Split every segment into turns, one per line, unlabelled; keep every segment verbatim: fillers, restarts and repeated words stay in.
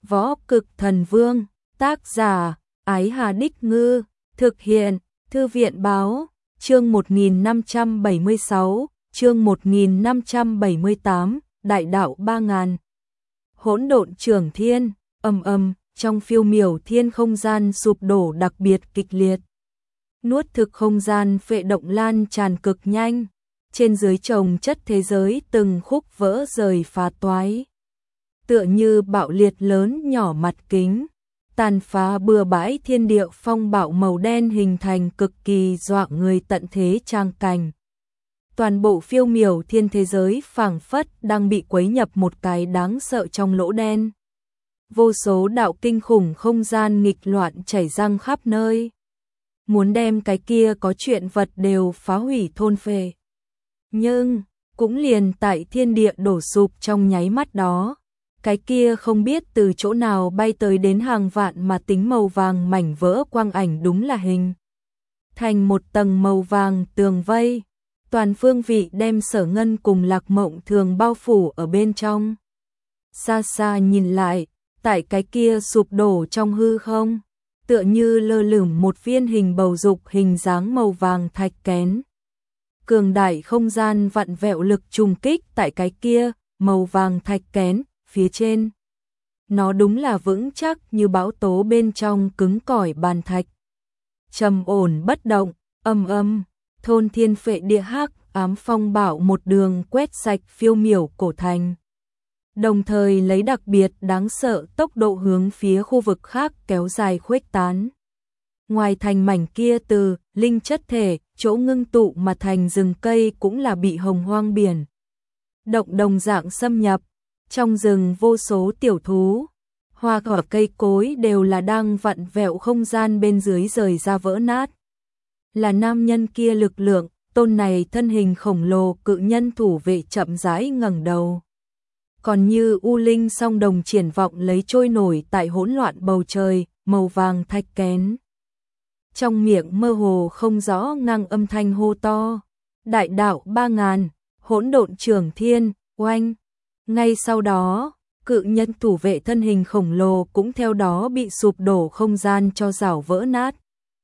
Võ Cực Thần Vương, tác giả, Ái Hà Đích Ngư, thực hiện, Thư viện Báo, chương một nghìn năm trăm bảy mươi sáu, chương một nghìn năm trăm bảy mươi tám, Đại đạo ba ngàn. Hỗn độn trưởng thiên, ầm ầm, trong phiêu miểu thiên không gian sụp đổ đặc biệt kịch liệt. Nuốt thực không gian phệ động lan tràn cực nhanh, trên dưới chồng chất thế giới từng khúc vỡ rời phá toái. Tựa như bạo liệt lớn nhỏ mặt kính, tàn phá bừa bãi thiên địa phong bạo màu đen hình thành cực kỳ dọa người tận thế trang cảnh. Toàn bộ phiêu miểu thiên thế giới phảng phất đang bị quấy nhập một cái đáng sợ trong lỗ đen. Vô số đạo kinh khủng không gian nghịch loạn chảy răng khắp nơi. Muốn đem cái kia có chuyện vật đều phá hủy thôn phệ. Nhưng, cũng liền tại thiên địa đổ sụp trong nháy mắt đó. Cái kia không biết từ chỗ nào bay tới đến hàng vạn mà tính màu vàng mảnh vỡ quang ảnh đúng là hình. Thành một tầng màu vàng tường vây. Toàn phương vị đem Sở Ngân cùng Lạc Mộng Thường bao phủ ở bên trong. Xa xa nhìn lại, tại cái kia sụp đổ trong hư không, tựa như lơ lửng một viên hình bầu dục hình dáng màu vàng thạch kén. Cường đại không gian vặn vẹo lực trùng kích tại cái kia, màu vàng thạch kén, phía trên. Nó đúng là vững chắc như bão tố bên trong cứng cỏi bàn thạch. Trầm ổn bất động, âm âm, thôn thiên phệ địa hắc ám phong bạo một đường quét sạch phiêu miểu cổ thành. Đồng thời lấy đặc biệt đáng sợ tốc độ hướng phía khu vực khác kéo dài khuếch tán. Ngoài thành mảnh kia từ linh chất thể, chỗ ngưng tụ mà thành rừng cây cũng là bị hồng hoang biển động đồng dạng xâm nhập. Trong rừng vô số tiểu thú, hoa cỏ cây cối đều là đang vặn vẹo không gian bên dưới rời ra vỡ nát. Là nam nhân kia lực lượng, tôn này thân hình khổng lồ cự nhân thủ vệ chậm rãi ngẩng đầu. Còn như u linh song đồng triển vọng lấy trôi nổi tại hỗn loạn bầu trời, màu vàng thạch kén. Trong miệng mơ hồ không rõ ngang âm thanh hô to. Đại đạo ba ngàn, hỗn độn trưởng thiên, oanh. Ngay sau đó, cự nhân thủ vệ thân hình khổng lồ cũng theo đó bị sụp đổ không gian cho rảo vỡ nát.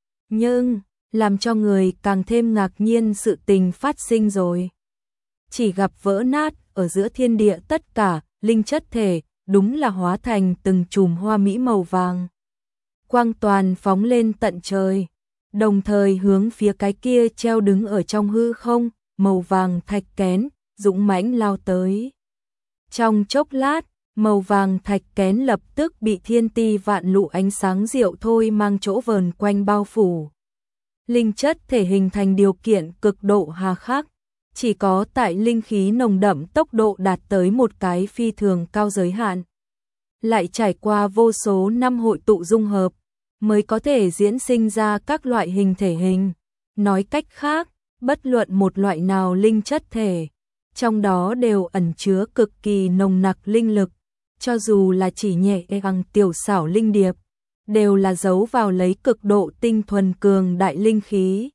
Nhưng, làm cho người càng thêm ngạc nhiên sự tình phát sinh rồi. Chỉ gặp vỡ nát ở giữa thiên địa tất cả, linh chất thể, đúng là hóa thành từng chùm hoa mỹ màu vàng. Quang toàn phóng lên tận trời, đồng thời hướng phía cái kia treo đứng ở trong hư không, màu vàng thạch kén, dũng mãnh lao tới. Trong chốc lát, màu vàng thạch kén lập tức bị thiên ti vạn lũ ánh sáng diệu thôi mang chỗ vờn quanh bao phủ. Linh chất thể hình thành điều kiện cực độ hà khắc, chỉ có tại linh khí nồng đậm tốc độ đạt tới một cái phi thường cao giới hạn. Lại trải qua vô số năm hội tụ dung hợp, mới có thể diễn sinh ra các loại hình thể hình. Nói cách khác, bất luận một loại nào linh chất thể, trong đó đều ẩn chứa cực kỳ nồng nặc linh lực, cho dù là chỉ nhẹ bằng tiểu xảo linh điệp, đều là giấu vào lấy cực độ tinh thuần cường đại linh khí.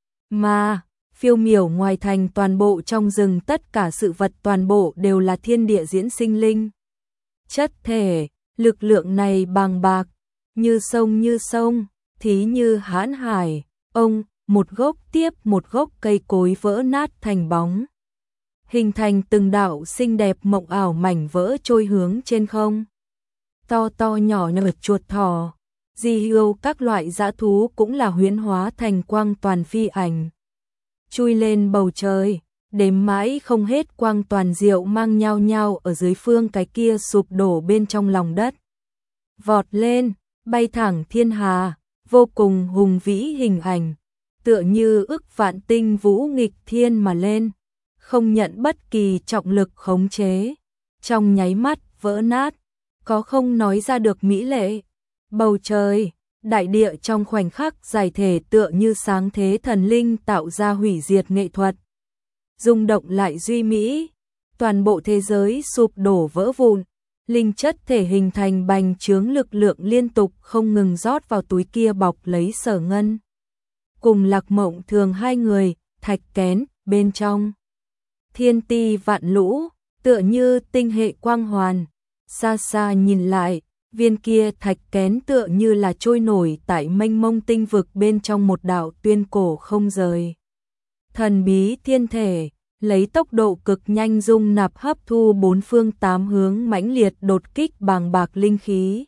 Mà, phiêu miểu ngoài thành toàn bộ trong rừng tất cả sự vật toàn bộ đều là thiên địa diễn sinh linh. Chất thể, lực lượng này bàng bạc, như sông như sông, thí như hãn hải, ông, một gốc tiếp một gốc cây cối vỡ nát thành bóng. Hình thành từng đạo xinh đẹp mộng ảo mảnh vỡ trôi hướng trên không. To to nhỏ nhỏ chuột thỏ, di hươu các loại dã thú cũng là huyễn hóa thành quang toàn phi ảnh. Chui lên bầu trời, đếm mãi không hết quang toàn diệu mang nhau nhau ở dưới phương cái kia sụp đổ bên trong lòng đất. Vọt lên, bay thẳng thiên hà, vô cùng hùng vĩ hình ảnh, tựa như ức vạn tinh vũ nghịch thiên mà lên. Không nhận bất kỳ trọng lực khống chế, trong nháy mắt vỡ nát, có không nói ra được mỹ lệ. Bầu trời, đại địa trong khoảnh khắc giải thể tựa như sáng thế thần linh tạo ra hủy diệt nghệ thuật. Rung động lại duy mỹ, toàn bộ thế giới sụp đổ vỡ vụn, linh chất thể hình thành bành trướng lực lượng liên tục không ngừng rót vào túi kia bọc lấy Sở Ngân. Cùng Lạc Mộng Thường hai người, thạch kén, bên trong. Thiên ti vạn lũ, tựa như tinh hệ quang hoàn, xa xa nhìn lại, Viên kia thạch kén tựa như là trôi nổi tại mênh mông tinh vực bên trong một đạo tuyên cổ không rời. Thần bí thiên thể, lấy tốc độ cực nhanh dung nạp hấp thu bốn phương tám hướng mãnh liệt đột kích bàng bạc linh khí.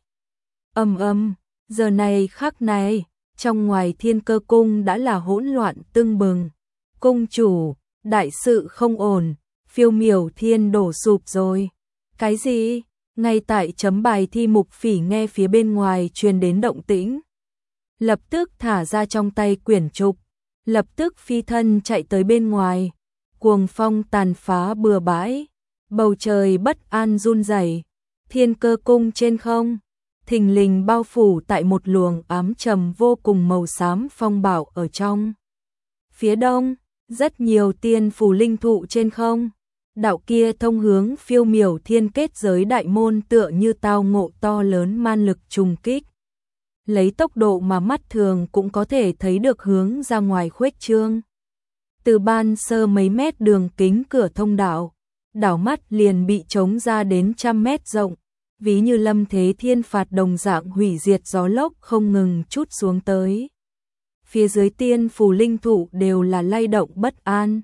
Ầm ầm, giờ này khắc này, trong ngoài Thiên Cơ cung đã là hỗn loạn tưng bừng. Cung chủ, đại sự không ổn, Phiêu Miểu Thiên đổ sụp rồi. Cái gì? Ngay tại chấm bài thi Mục Phỉ nghe phía bên ngoài truyền đến động tĩnh, lập tức thả ra trong tay quyển trục, lập tức phi thân chạy tới bên ngoài. Cuồng phong tàn phá bừa bãi, bầu trời bất an run rẩy. Thiên Cơ cung trên không, thình lình bao phủ tại một luồng ám trầm vô cùng màu xám phong bạo ở trong. Phía đông, rất nhiều tiên phù linh thụ trên không. Đạo kia thông hướng Phiêu Miểu Thiên kết giới đại môn tựa như tao ngộ to lớn man lực trùng kích. Lấy tốc độ mà mắt thường cũng có thể thấy được hướng ra ngoài khuếch trương. Từ ban sơ mấy mét đường kính cửa thông đạo, đảo mắt liền bị trống ra đến trăm mét rộng, ví như lâm thế thiên phạt đồng dạng hủy diệt gió lốc không ngừng trút xuống tới. Phía dưới tiên phù linh thụ đều là lay động bất an.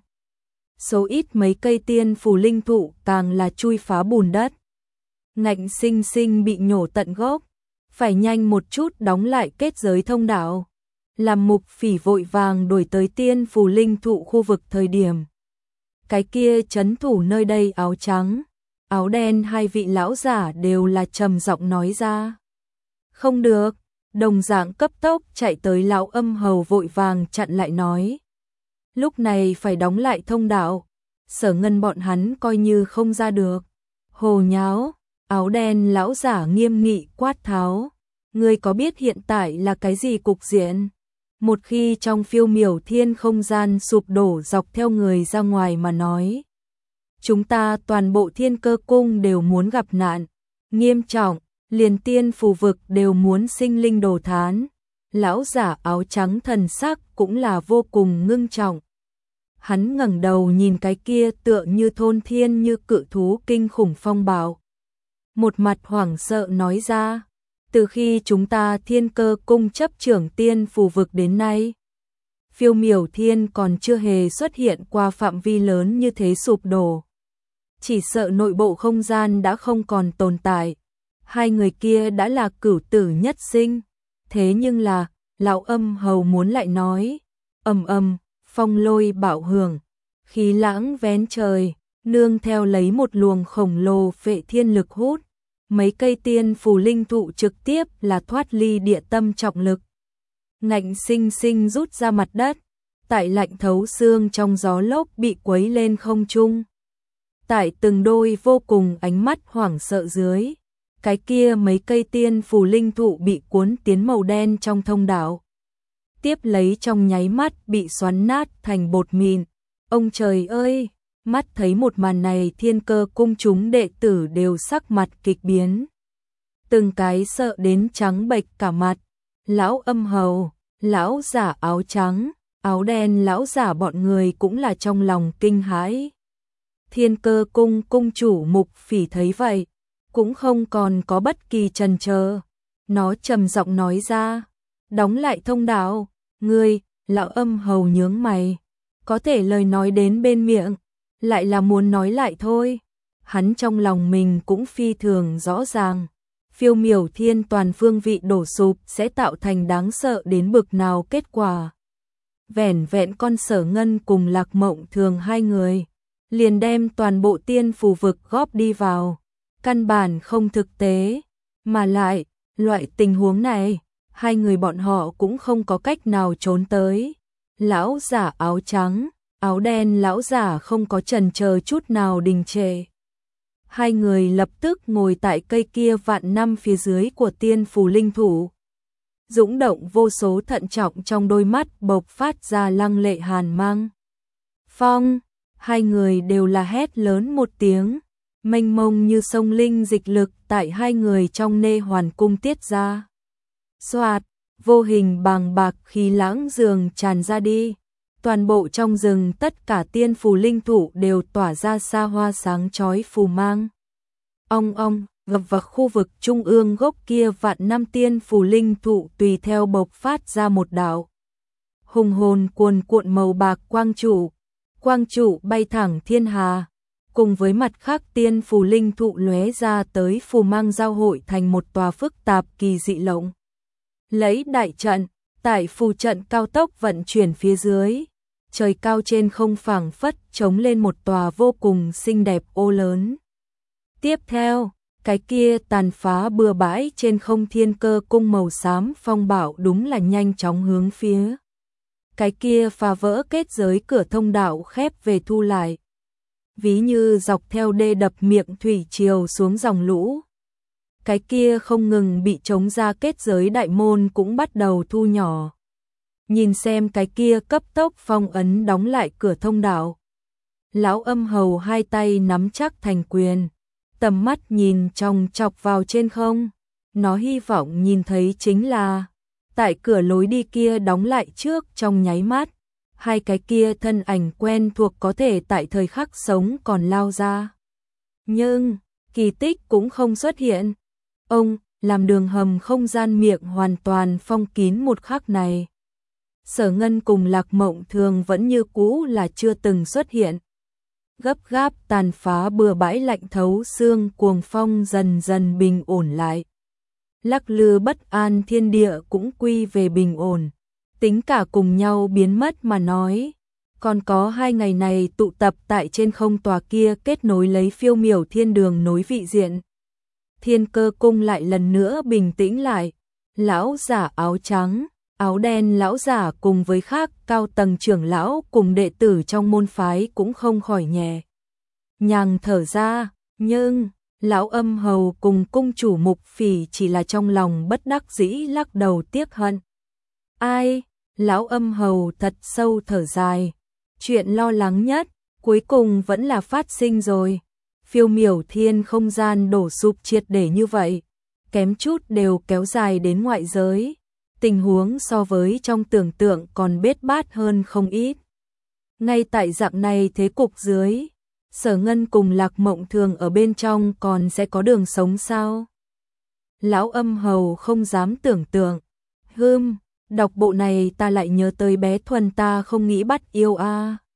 Số ít mấy cây tiên phù linh thụ càng là chui phá bùn đất, ngạnh sinh sinh bị nhổ tận gốc, phải nhanh một chút đóng lại kết giới thông đạo. Làm Mục Phỉ vội vàng đuổi tới tiên phù linh thụ khu vực thời điểm. Cái kia trấn thủ nơi đây áo trắng, áo đen hai vị lão giả đều là trầm giọng nói ra. Không được, đồng dạng cấp tốc chạy tới lão Âm Hầu vội vàng chặn lại nói. Lúc này phải đóng lại thông đạo, Sở Ngân bọn hắn coi như không ra được. Hồ nháo, áo đen lão giả nghiêm nghị quát tháo. Ngươi có biết hiện tại là cái gì cục diện? Một khi trong Phiêu Miểu Thiên không gian sụp đổ dọc theo người ra ngoài mà nói, chúng ta toàn bộ Thiên Cơ cung đều muốn gặp nạn nghiêm trọng, liền tiên phù vực đều muốn sinh linh đồ thán. Lão giả áo trắng thần sắc cũng là vô cùng ngưng trọng. Hắn ngẩng đầu nhìn cái kia tựa như thôn thiên như cự thú kinh khủng phong bạo, một mặt hoảng sợ nói ra. Từ khi chúng ta Thiên Cơ cung chấp trưởng tiên phù vực đến nay, Phiêu Miểu Thiên còn chưa hề xuất hiện qua phạm vi lớn như thế sụp đổ. Chỉ sợ nội bộ không gian đã không còn tồn tại. Hai người kia đã là cửu tử nhất sinh. Thế nhưng là, lão Âm Hầu muốn lại nói. Ầm ầm, phong lôi bạo hưởng, khí lãng vén trời, nương theo lấy một luồng khổng lồ phệ thiên lực hút. Mấy cây tiên phù linh thụ trực tiếp là thoát ly địa tâm trọng lực, ngạnh sinh sinh rút ra mặt đất, tại lạnh thấu xương trong gió lốc bị quấy lên không trung. Tại từng đôi vô cùng ánh mắt hoảng sợ dưới, cái kia mấy cây tiên phù linh thụ bị cuốn tiến màu đen trong thông đạo. Tiếp lấy trong nháy mắt bị xoắn nát thành bột mịn. Ông trời ơi! Mắt thấy một màn này Thiên Cơ cung chúng đệ tử đều sắc mặt kịch biến. Từng cái sợ đến trắng bệch cả mặt. Lão Âm Hầu, lão giả áo trắng, áo đen lão giả bọn người cũng là trong lòng kinh hãi. Thiên Cơ cung cung chủ Mục Phỉ thấy vậy, cũng không còn có bất kỳ chần chờ. Nó trầm giọng nói ra, đóng lại thông đạo. Ngươi, lão Âm Hầu nhướng mày, có thể lời nói đến bên miệng, lại là muốn nói lại thôi. Hắn trong lòng mình cũng phi thường rõ ràng. Phiêu Miểu Thiên toàn phương vị đổ sụp sẽ tạo thành đáng sợ đến bực nào kết quả. Vẻn vẹn con Sở Ngân cùng Lạc Mộng Thường hai người, liền đem toàn bộ tiên phù vực góp đi vào. Căn bản không thực tế. Mà lại, loại tình huống này, hai người bọn họ cũng không có cách nào trốn tới. Lão giả áo trắng, áo đen lão giả không có chần chờ chút nào đình trệ. Hai người lập tức ngồi tại cây kia vạn năm phía dưới của tiên phù linh thủ. Dũng động vô số thận trọng trong đôi mắt bộc phát ra lăng lệ hàn mang. Phong, hai người đều là hét lớn một tiếng, mênh mông như sông linh dịch lực tại hai người trong nê hoàn cung tiết ra. Xoạt, vô hình bàng bạc khí lãng dường tràn ra đi. Toàn bộ trong rừng tất cả tiên phù linh thụ đều tỏa ra xa hoa sáng chói phù mang. Ong ong, Gập vào khu vực trung ương gốc kia vạn năm tiên phù linh thụ tùy theo bộc phát ra một đạo hùng hồn cuồn cuộn màu bạc quang trụ, quang trụ bay thẳng thiên hà, cùng với mặt khác tiên phù linh thụ lóe ra tới phù mang giao hội thành một tòa phức tạp kỳ dị lộng lấy đại trận, tại phù trận cao tốc vận chuyển phía dưới, trời cao trên không phảng phất trống lên một tòa vô cùng xinh đẹp ô lớn. Tiếp theo, cái kia tàn phá bừa bãi trên không thiên cơ cung màu xám phong bảo đúng là nhanh chóng hướng phía cái kia phá vỡ kết giới cửa thông đạo khép về thu lại. Ví như dọc theo đê đập miệng thủy triều xuống dòng lũ. Cái kia không ngừng bị chống ra kết giới đại môn cũng bắt đầu thu nhỏ. Nhìn xem cái kia cấp tốc phong ấn đóng lại cửa thông đạo. Lão Âm Hầu hai tay nắm chắc thành quyền, tầm mắt nhìn chòng chọc vào trên không. Nó hy vọng nhìn thấy chính là tại cửa lối đi kia đóng lại trước trong nháy mắt, hai cái kia thân ảnh quen thuộc có thể tại thời khắc sống còn lao ra. Nhưng, kỳ tích cũng không xuất hiện. Ông, làm đường hầm không gian miệng hoàn toàn phong kín một khắc này. Sở Ngân cùng Lạc Mộng Thường vẫn như cũ là chưa từng xuất hiện. Gấp gáp tàn phá bừa bãi lạnh thấu xương cuồng phong dần dần bình ổn lại. Lắc lư bất an thiên địa cũng quy về bình ổn, tính cả cùng nhau biến mất mà nói. Còn có hai ngày này tụ tập tại trên không tòa kia kết nối lấy phiêu miểu thiên đường nối vị diện. Thiên cơ cung lại lần nữa bình tĩnh lại, lão giả áo trắng, áo đen lão giả cùng với khác cao tầng trưởng lão cùng đệ tử trong môn phái cũng không khỏi nhẹ nhàng thở ra, nhưng Lão Âm Hầu cùng cung chủ Mục Phỉ chỉ là trong lòng bất đắc dĩ lắc đầu tiếc hận. Ai? Lão Âm Hầu thật sâu thở dài. Chuyện lo lắng nhất, cuối cùng vẫn là phát sinh rồi. Phiêu miểu thiên không gian đổ sụp triệt để như vậy. Kém chút đều kéo dài đến ngoại giới. Tình huống so với trong tưởng tượng còn bết bát hơn không ít. Ngay tại dạng này thế cục dưới, Sở Ngân cùng Lạc Mộng Thường ở bên trong còn sẽ có đường sống sao? Lão Âm Hầu không dám tưởng tượng. Hưm, đọc bộ này ta lại nhớ tới bé Thuần ta không nghĩ bắt yêu a. À.